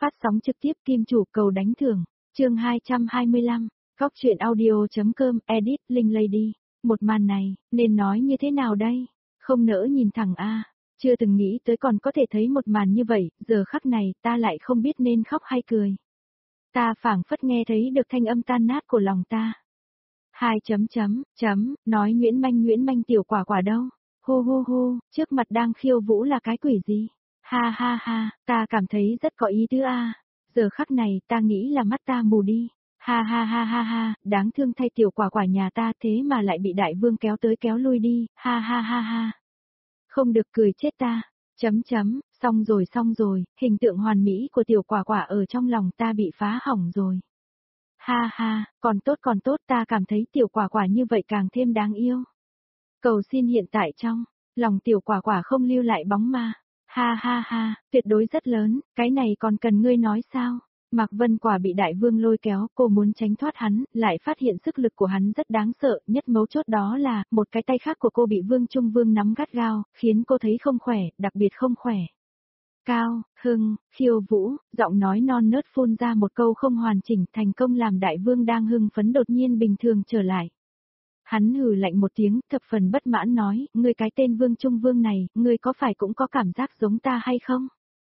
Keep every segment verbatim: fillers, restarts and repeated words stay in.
Phát sóng trực tiếp Kim Chủ cầu đánh thưởng, chương hai trăm hai mươi lăm, Góc truyện audio.com, edit, Linh Lady. Một màn này, nên nói như thế nào đây? Không nỡ nhìn thẳng a, chưa từng nghĩ tới còn có thể thấy một màn như vậy, giờ khắc này ta lại không biết nên khóc hay cười. Ta phảng phất nghe thấy được thanh âm tan nát của lòng ta. Hai chấm chấm, chấm, nói Nguyễn Manh Nguyễn Manh tiểu quả quả đâu? Hô hô hô, trước mặt đang khiêu vũ là cái quỷ gì? Ha ha ha, ta cảm thấy rất có ý tứ a. Giờ khắc này ta nghĩ là mắt ta mù đi. Ha ha ha ha ha, đáng thương thay tiểu quả quả nhà ta thế mà lại bị đại vương kéo tới kéo lui đi, ha ha ha ha. Không được cười chết ta, chấm chấm, xong rồi xong rồi, hình tượng hoàn mỹ của tiểu quả quả ở trong lòng ta bị phá hỏng rồi. Ha ha, còn tốt còn tốt, ta cảm thấy tiểu quả quả như vậy càng thêm đáng yêu. Cầu xin hiện tại trong lòng tiểu quả quả không lưu lại bóng ma. Ha ha ha, tuyệt đối rất lớn, cái này còn cần ngươi nói sao? Mạc Vân Quả bị đại vương lôi kéo, cô muốn tránh thoát hắn, lại phát hiện sức lực của hắn rất đáng sợ, nhất mấu chốt đó là, một cái tay khác của cô bị Vương Trung Vương nắm gắt gao, khiến cô thấy không khỏe, đặc biệt không khỏe. Cao, Hưng, khiêu vũ, giọng nói non nớt phun ra một câu không hoàn chỉnh, thành công làm đại vương đang hưng phấn đột nhiên bình thường trở lại. Hắn hừ lạnh một tiếng, thập phần bất mãn nói, ngươi cái tên Vương Trung Vương này, ngươi có phải cũng có cảm giác giống ta hay không?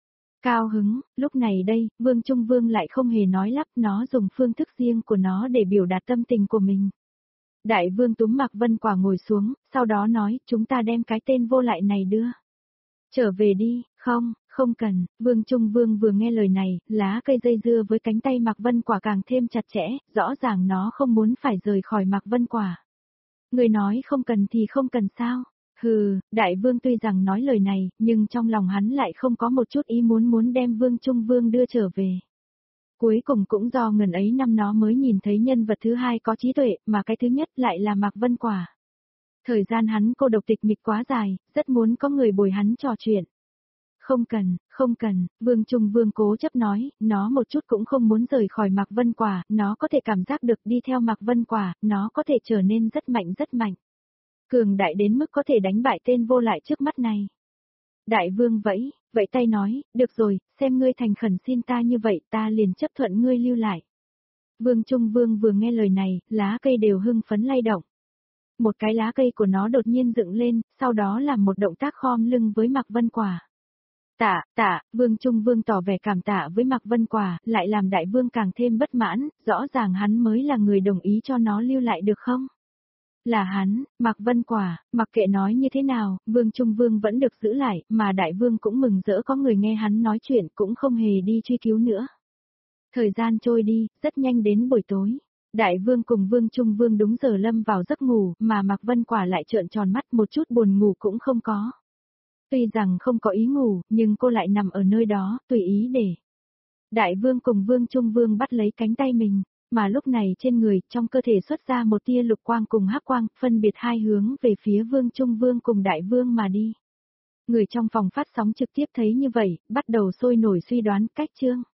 Cao hứng, lúc này đây, Vương Trung Vương lại không hề nói lắp, nó dùng phương thức riêng của nó để biểu đạt tâm tình của mình. Đại vương túm Mạc Vân Quả ngồi xuống, sau đó nói, chúng ta đem cái tên vô lại này đưa. Trở về đi, không, không cần, Vương Trung Vương vừa nghe lời này, lá cây dây dưa với cánh tay Mạc Vân Quả càng thêm chặt chẽ, rõ ràng nó không muốn phải rời khỏi Mạc Vân Quả. Người nói không cần thì không cần sao? Hừ, đại vương tuy rằng nói lời này, nhưng trong lòng hắn lại không có một chút ý muốn muốn đem Vương Trung Vương đưa trở về. Cuối cùng cũng do ngần ấy năm nó mới nhìn thấy nhân vật thứ hai có trí tuệ, mà cái thứ nhất lại là Mạc Vân Quả. Thời gian hắn cô độc tịch mịch quá dài, rất muốn có người bồi hắn trò chuyện. Không cần, không cần, Vương Trung Vương cố chấp nói, nó một chút cũng không muốn rời khỏi Mạc Vân Quả, nó có thể cảm giác được đi theo Mạc Vân Quả, nó có thể trở nên rất mạnh rất mạnh. Cường đại đến mức có thể đánh bại tên vô lại trước mắt này. Đại vương vẫy, vẫy tay nói, được rồi, xem ngươi thành khẩn xin ta như vậy ta liền chấp thuận ngươi lưu lại. Vương Trung Vương vừa nghe lời này, lá cây đều hưng phấn lay động. Một cái lá cây của nó đột nhiên dựng lên, sau đó làm một động tác khom lưng với Mạc Vân Quả. Tạ, tạ, Vương Trung Vương tỏ vẻ cảm tạ với Mạc Vân Quả, lại làm đại vương càng thêm bất mãn, rõ ràng hắn mới là người đồng ý cho nó lưu lại được không? Là hắn, Mạc Vân Quả, mặc kệ nói như thế nào, Vương Trung Vương vẫn được giữ lại, mà đại vương cũng mừng rỡ có người nghe hắn nói chuyện, cũng không hề đi truy cứu nữa. Thời gian trôi đi, rất nhanh đến buổi tối. Đại vương cùng Vương Trung Vương đúng giờ lâm vào giấc ngủ, mà Mạc Vân Quả lại trợn tròn mắt, một chút buồn ngủ cũng không có. Tuy rằng không có ý ngủ, nhưng cô lại nằm ở nơi đó, tùy ý để. Đại vương cùng Vương Trung Vương bắt lấy cánh tay mình, mà lúc này trên người, trong cơ thể xuất ra một tia lục quang cùng hắc quang, phân biệt hai hướng về phía Vương Trung Vương cùng đại vương mà đi. Người trong phòng phát sóng trực tiếp thấy như vậy, bắt đầu sôi nổi suy đoán cách chương.